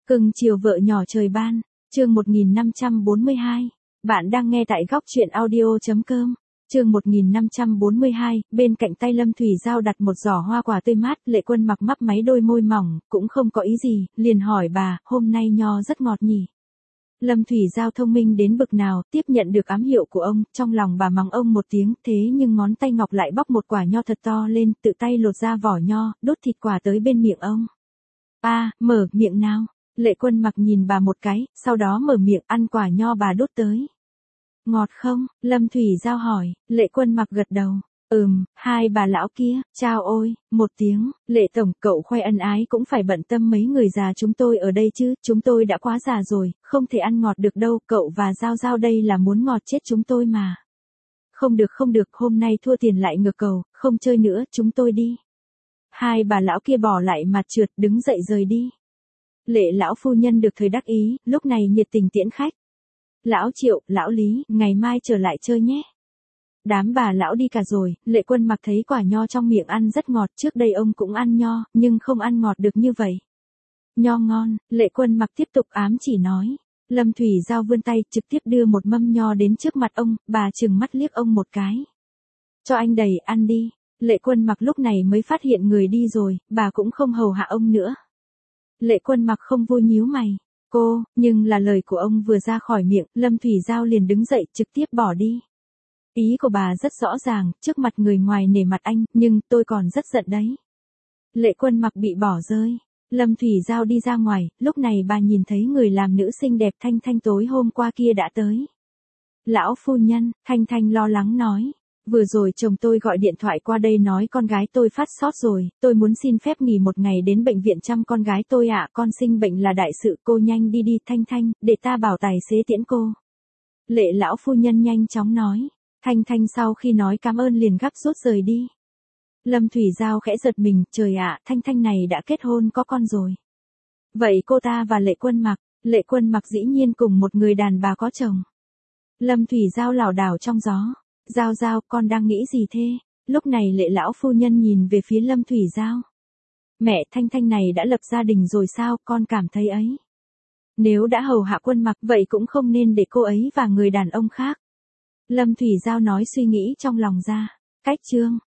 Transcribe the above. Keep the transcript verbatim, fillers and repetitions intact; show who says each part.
Speaker 1: Cưng chiều vợ nhỏ trời ban, chương một nghìn năm trăm bốn mươi hai. Bạn đang nghe tại góc truyện audio.com. Chương một nghìn năm trăm bốn mươi hai, bên cạnh tay Lâm Thủy Giao đặt một giỏ hoa quả tươi mát, Lệ Quân Mặc mấp máy đôi môi mỏng, cũng không có ý gì, liền hỏi bà, hôm nay nho rất ngọt nhỉ. Lâm Thủy Giao thông minh đến bực nào, tiếp nhận được ám hiệu của ông, trong lòng bà mắng ông một tiếng, thế nhưng ngón tay ngọc lại bóc một quả nho thật to lên, tự tay lột ra vỏ nho, đốt thịt quả tới bên miệng ông. A, à, mở miệng nào. Lệ Quân Mặc nhìn bà một cái, sau đó mở miệng ăn quả nho bà đốt tới. Ngọt không? Lâm Thủy Giao hỏi. Lệ Quân Mặc gật đầu. Ừm, hai bà lão kia, chao ôi, một tiếng. Lệ Tổng, cậu khoe ân ái cũng phải bận tâm mấy người già chúng tôi ở đây chứ, chúng tôi đã quá già rồi, không thể ăn ngọt được đâu, cậu và Giao Giao đây là muốn ngọt chết chúng tôi mà. Không được không được, hôm nay thua tiền lại ngược cầu, không chơi nữa, chúng tôi đi. Hai bà lão kia bỏ lại mặt trượt, đứng dậy rời đi. Lệ lão phu nhân được thời đắc ý, lúc này nhiệt tình tiễn khách. Lão Triệu, lão Lý, ngày mai trở lại chơi nhé. Đám bà lão đi cả rồi, Lệ Quân Mặc thấy quả nho trong miệng ăn rất ngọt, trước đây ông cũng ăn nho, nhưng không ăn ngọt được như vậy. Nho ngon, Lệ Quân Mặc tiếp tục ám chỉ nói. Lâm Thủy Giao vươn tay trực tiếp đưa một mâm nho đến trước mặt ông, bà trừng mắt liếc ông một cái. Cho anh đầy, ăn đi. Lệ Quân Mặc lúc này mới phát hiện người đi rồi, bà cũng không hầu hạ ông nữa. Lệ Quân Mặc không vui nhíu mày. Cô, nhưng là lời của ông vừa ra khỏi miệng, Lâm Thủy Giao liền đứng dậy trực tiếp bỏ đi. Ý của bà rất rõ ràng, trước mặt người ngoài nể mặt anh, nhưng tôi còn rất giận đấy. Lệ Quân Mặc bị bỏ rơi. Lâm Thủy Giao đi ra ngoài, lúc này bà nhìn thấy người làm nữ xinh đẹp Thanh Thanh tối hôm qua kia đã tới. Lão phu nhân, Thanh Thanh lo lắng nói. Vừa rồi chồng tôi gọi điện thoại qua đây nói con gái tôi phát sốt rồi, tôi muốn xin phép nghỉ một ngày đến bệnh viện chăm con gái tôi ạ, con sinh bệnh là đại sự, cô nhanh đi đi Thanh Thanh, để ta bảo tài xế tiễn cô. Lệ lão phu nhân nhanh chóng nói. Thanh Thanh sau khi nói cảm ơn liền gấp rút rời đi. Lâm Thủy Giao khẽ giật mình, trời ạ, Thanh Thanh này đã kết hôn có con rồi. Vậy cô ta và Lệ Quân Mặc, Lệ Quân Mặc dĩ nhiên cùng một người đàn bà có chồng. Lâm Thủy Giao lảo đảo trong gió. Giao Giao, con đang nghĩ gì thế? Lúc này Lệ lão phu nhân nhìn về phía Lâm Thủy Giao. Mẹ, Thanh Thanh này đã lập gia đình rồi sao, con cảm thấy ấy. Nếu đã hầu hạ Quân Mặc vậy cũng không nên để cô ấy và người đàn ông khác. Lâm Thủy Giao nói suy nghĩ trong lòng ra. Cách chương.